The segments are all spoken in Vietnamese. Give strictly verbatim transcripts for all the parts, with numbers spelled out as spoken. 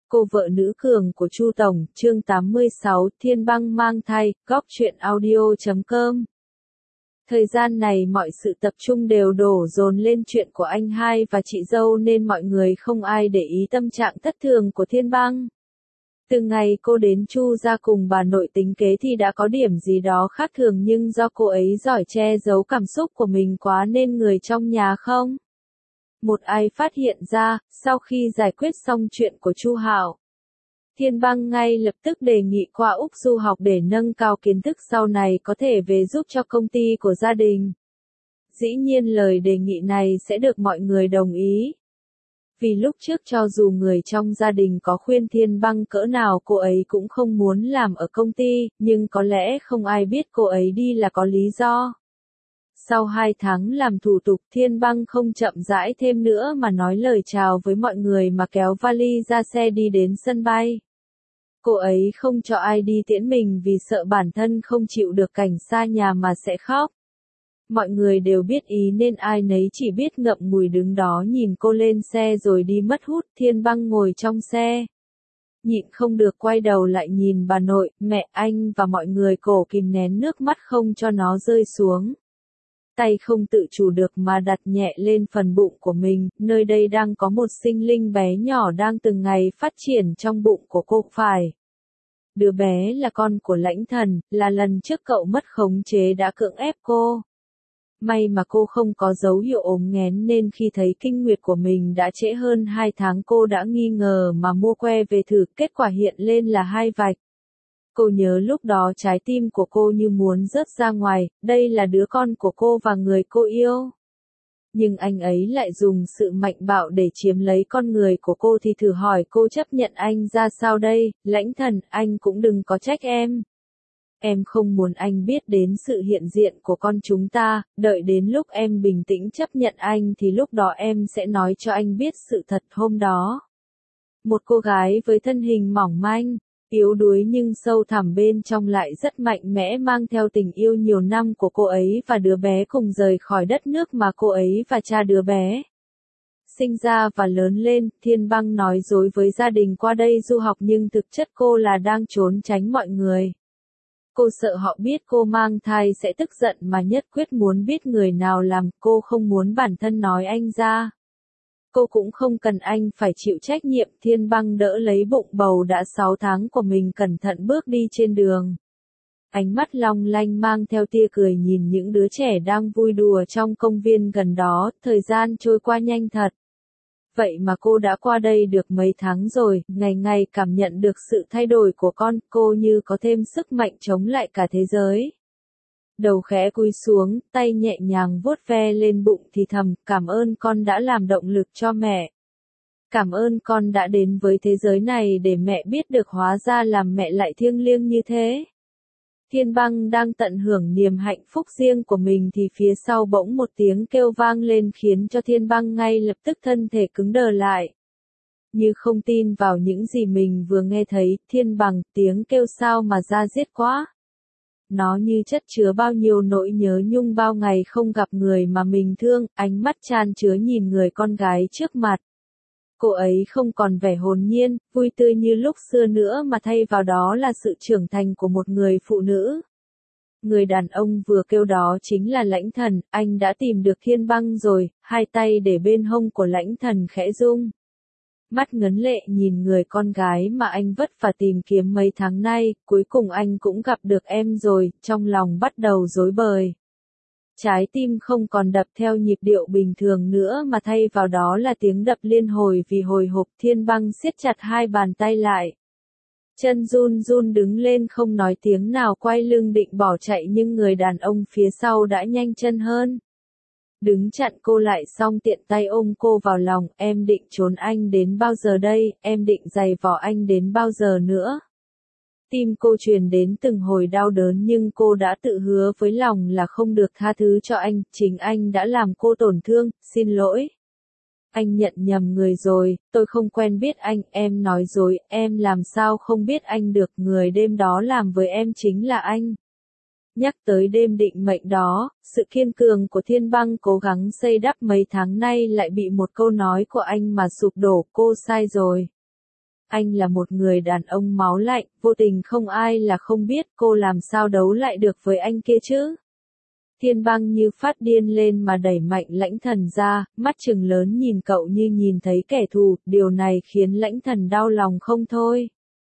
Cô vợ nữ cường của Chu Tổng, chương tám mươi sáu, Thiên Băng mang thai, góc truyện audio chấm com. Thời gian này mọi sự tập trung đều đổ dồn lên chuyện của anh hai và chị dâu nên mọi người không ai để ý tâm trạng thất thường của Thiên Băng. Từ ngày cô đến Chu gia cùng bà nội tính kế thì đã có điểm gì đó khác thường, nhưng do cô ấy giỏi che giấu cảm xúc của mình quá nên người trong nhà không một ai phát hiện ra. Sau khi giải quyết xong chuyện của Chu Hạo, Thiên Băng ngay lập tức đề nghị qua Úc du học để nâng cao kiến thức sau này có thể về giúp cho công ty của gia đình. Dĩ nhiên lời đề nghị này sẽ được mọi người đồng ý. Vì lúc trước cho dù người trong gia đình có khuyên Thiên Băng cỡ nào cô ấy cũng không muốn làm ở công ty, nhưng có lẽ không ai biết cô ấy đi là có lý do. Sau hai tháng làm thủ tục, Thiên Băng không chậm rãi thêm nữa mà nói lời chào với mọi người mà kéo vali ra xe đi đến sân bay. Cô ấy không cho ai đi tiễn mình vì sợ bản thân không chịu được cảnh xa nhà mà sẽ khóc. Mọi người đều biết ý nên ai nấy chỉ biết ngậm ngùi đứng đó nhìn cô lên xe rồi đi mất hút. Thiên Băng ngồi trong xe, nhịn không được quay đầu lại nhìn bà nội, mẹ, anh và mọi người, cổ kìm nén nước mắt không cho nó rơi xuống. Tay không tự chủ được mà đặt nhẹ lên phần bụng của mình, nơi đây đang có một sinh linh bé nhỏ đang từng ngày phát triển trong bụng của cô phải. Đứa bé là con của Lãnh Thần, là lần trước cậu mất khống chế đã cưỡng ép cô. May mà cô không có dấu hiệu ốm nghén nên khi thấy kinh nguyệt của mình đã trễ hơn hai tháng cô đã nghi ngờ mà mua que về thử, kết quả hiện lên là hai vạch. Cô nhớ lúc đó trái tim của cô như muốn rớt ra ngoài, đây là đứa con của cô và người cô yêu. Nhưng anh ấy lại dùng sự mạnh bạo để chiếm lấy con người của cô thì thử hỏi cô chấp nhận anh ra sao đây. Lãnh Thần, anh cũng đừng có trách em. Em không muốn anh biết đến sự hiện diện của con chúng ta, đợi đến lúc em bình tĩnh chấp nhận anh thì lúc đó em sẽ nói cho anh biết sự thật hôm đó. Một cô gái với thân hình mỏng manh, yếu đuối nhưng sâu thẳm bên trong lại rất mạnh mẽ mang theo tình yêu nhiều năm của cô ấy và đứa bé cùng rời khỏi đất nước mà cô ấy và cha đứa bé sinh ra và lớn lên. Thiên Băng nói dối với gia đình qua đây du học nhưng thực chất cô là đang trốn tránh mọi người. Cô sợ họ biết cô mang thai sẽ tức giận mà nhất quyết muốn biết người nào làm, cô không muốn bản thân nói anh ra. Cô cũng không cần anh phải chịu trách nhiệm. Thiên Băng đỡ lấy bụng bầu đã sáu tháng của mình cẩn thận bước đi trên đường. Ánh mắt long lanh mang theo tia cười nhìn những đứa trẻ đang vui đùa trong công viên gần đó, thời gian trôi qua nhanh thật. Vậy mà cô đã qua đây được mấy tháng rồi, ngày ngày cảm nhận được sự thay đổi của con, cô như có thêm sức mạnh chống lại cả thế giới. Đầu khẽ cúi xuống, tay nhẹ nhàng vuốt ve lên bụng thì thầm, cảm ơn con đã làm động lực cho mẹ. Cảm ơn con đã đến với thế giới này để mẹ biết được hóa ra làm mẹ lại thiêng liêng như thế. Thiên Băng đang tận hưởng niềm hạnh phúc riêng của mình thì phía sau bỗng một tiếng kêu vang lên khiến cho Thiên Băng ngay lập tức thân thể cứng đờ lại. Như không tin vào những gì mình vừa nghe thấy, Thiên Băng, tiếng kêu sao mà da diết quá. Nó như chất chứa bao nhiêu nỗi nhớ nhung bao ngày không gặp người mà mình thương, ánh mắt chan chứa nhìn người con gái trước mặt. Cô ấy không còn vẻ hồn nhiên, vui tươi như lúc xưa nữa mà thay vào đó là sự trưởng thành của một người phụ nữ. Người đàn ông vừa kêu đó chính là Lãnh Thần, anh đã tìm được Thiên Băng rồi, hai tay để bên hông của Lãnh Thần khẽ rung. Mắt ngấn lệ nhìn người con gái mà anh vất vả tìm kiếm mấy tháng nay, cuối cùng anh cũng gặp được em rồi, trong lòng bắt đầu rối bời. Trái tim không còn đập theo nhịp điệu bình thường nữa mà thay vào đó là tiếng đập liên hồi vì hồi hộp. Thiên Băng siết chặt hai bàn tay lại. Chân run run đứng lên không nói tiếng nào, quay lưng định bỏ chạy nhưng người đàn ông phía sau đã nhanh chân hơn. Đứng chặn cô lại xong tiện tay ôm cô vào lòng, em định trốn anh đến bao giờ đây, em định giày vò anh đến bao giờ nữa. Tim cô truyền đến từng hồi đau đớn nhưng cô đã tự hứa với lòng là không được tha thứ cho anh, chính anh đã làm cô tổn thương, xin lỗi. Anh nhận nhầm người rồi, tôi không quen biết anh, em nói dối, em làm sao không biết anh được, người đêm đó làm với em chính là anh. Nhắc tới đêm định mệnh đó, sự kiên cường của Thiên Băng cố gắng xây đắp mấy tháng nay lại bị một câu nói của anh mà sụp đổ, cô sai rồi. anh là một người đàn ông máu lạnh, vô tình không ai là không biết, cô làm sao đấu lại được với anh kia chứ. Thiên Băng như phát điên lên mà đẩy mạnh Lãnh Thần ra, mắt trừng lớn nhìn cậu như nhìn thấy kẻ thù, điều này khiến Lãnh Thần đau lòng không thôi.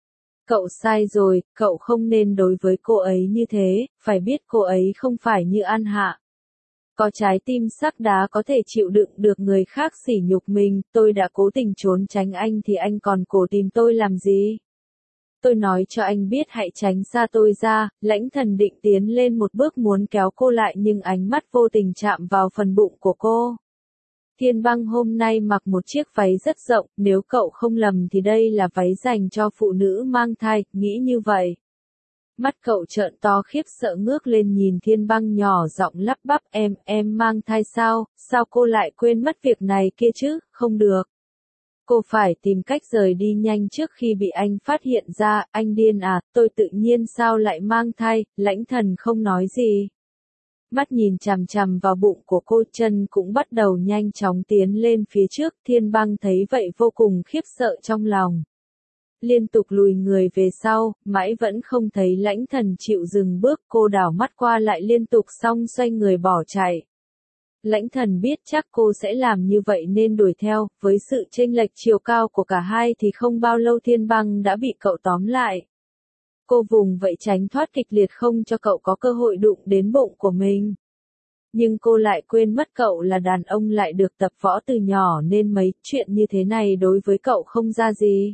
Cậu sai rồi, cậu không nên đối với cô ấy như thế, phải biết cô ấy không phải như An Hạ. Có trái tim sắt đá có thể chịu đựng được người khác sỉ nhục mình, tôi đã cố tình trốn tránh anh thì anh còn cố tìm tôi làm gì? Tôi nói cho anh biết hãy tránh xa tôi ra. Lãnh Thần định tiến lên một bước muốn kéo cô lại nhưng ánh mắt vô tình chạm vào phần bụng của cô. Thiên Băng hôm nay mặc một chiếc váy rất rộng, nếu cậu không lầm thì đây là váy dành cho phụ nữ mang thai, nghĩ như vậy. Mắt cậu trợn to khiếp sợ ngước lên nhìn Thiên Băng nhỏ giọng lắp bắp, em, em mang thai sao, sao cô lại quên mất việc này kia chứ, không được. Cô phải tìm cách rời đi nhanh trước khi bị anh phát hiện ra, anh điên à, tôi tự nhiên sao lại mang thai, Lãnh Thần không nói gì. Mắt nhìn chằm chằm vào bụng của cô, chân cũng bắt đầu nhanh chóng tiến lên phía trước, Thiên Băng thấy vậy vô cùng khiếp sợ trong lòng. Liên tục lùi người về sau, mãi vẫn không thấy Lãnh Thần chịu dừng bước, cô đảo mắt qua lại liên tục xong xoay người bỏ chạy. Lãnh Thần biết chắc cô sẽ làm như vậy nên đuổi theo, với sự chênh lệch chiều cao của cả hai thì không bao lâu Thiên Băng đã bị cậu tóm lại. Cô vùng vậy tránh thoát kịch liệt không cho cậu có cơ hội đụng đến bụng của mình. Nhưng cô lại quên mất cậu là đàn ông lại được tập võ từ nhỏ nên mấy chuyện như thế này đối với cậu không ra gì.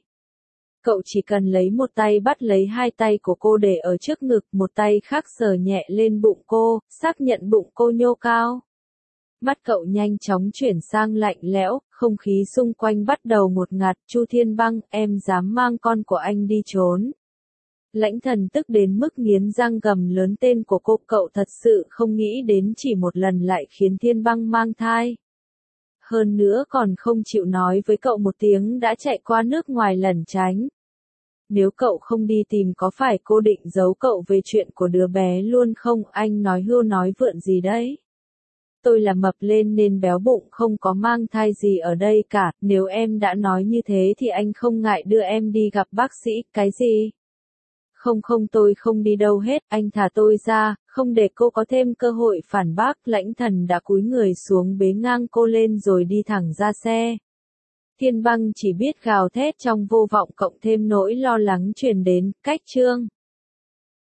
Cậu chỉ cần lấy một tay bắt lấy hai tay của cô để ở trước ngực, một tay khác sờ nhẹ lên bụng cô, xác nhận bụng cô nhô cao. Mắt cậu nhanh chóng chuyển sang lạnh lẽo, không khí xung quanh bắt đầu ngột ngạt, Chu Thiên Băng, em dám mang con của anh đi trốn. Lãnh Thần tức đến mức nghiến răng gầm lớn tên của cô, cậu thật sự không nghĩ đến chỉ một lần lại khiến Thiên Băng mang thai. Hơn nữa còn không chịu nói với cậu một tiếng đã chạy qua nước ngoài lẩn tránh. Nếu cậu không đi tìm có phải cô định giấu cậu về chuyện của đứa bé luôn không, anh nói hưu nói vượn gì đấy. Tôi là mập lên nên béo bụng không có mang thai gì ở đây cả, nếu em đã nói như thế thì anh không ngại đưa em đi gặp bác sĩ, cái gì? Không không tôi không đi đâu hết, anh thả tôi ra, không để cô có thêm cơ hội phản bác, Lãnh Thần đã cúi người xuống bế ngang cô lên rồi đi thẳng ra xe. Thiên Băng chỉ biết gào thét trong vô vọng cộng thêm nỗi lo lắng truyền đến, cách chương.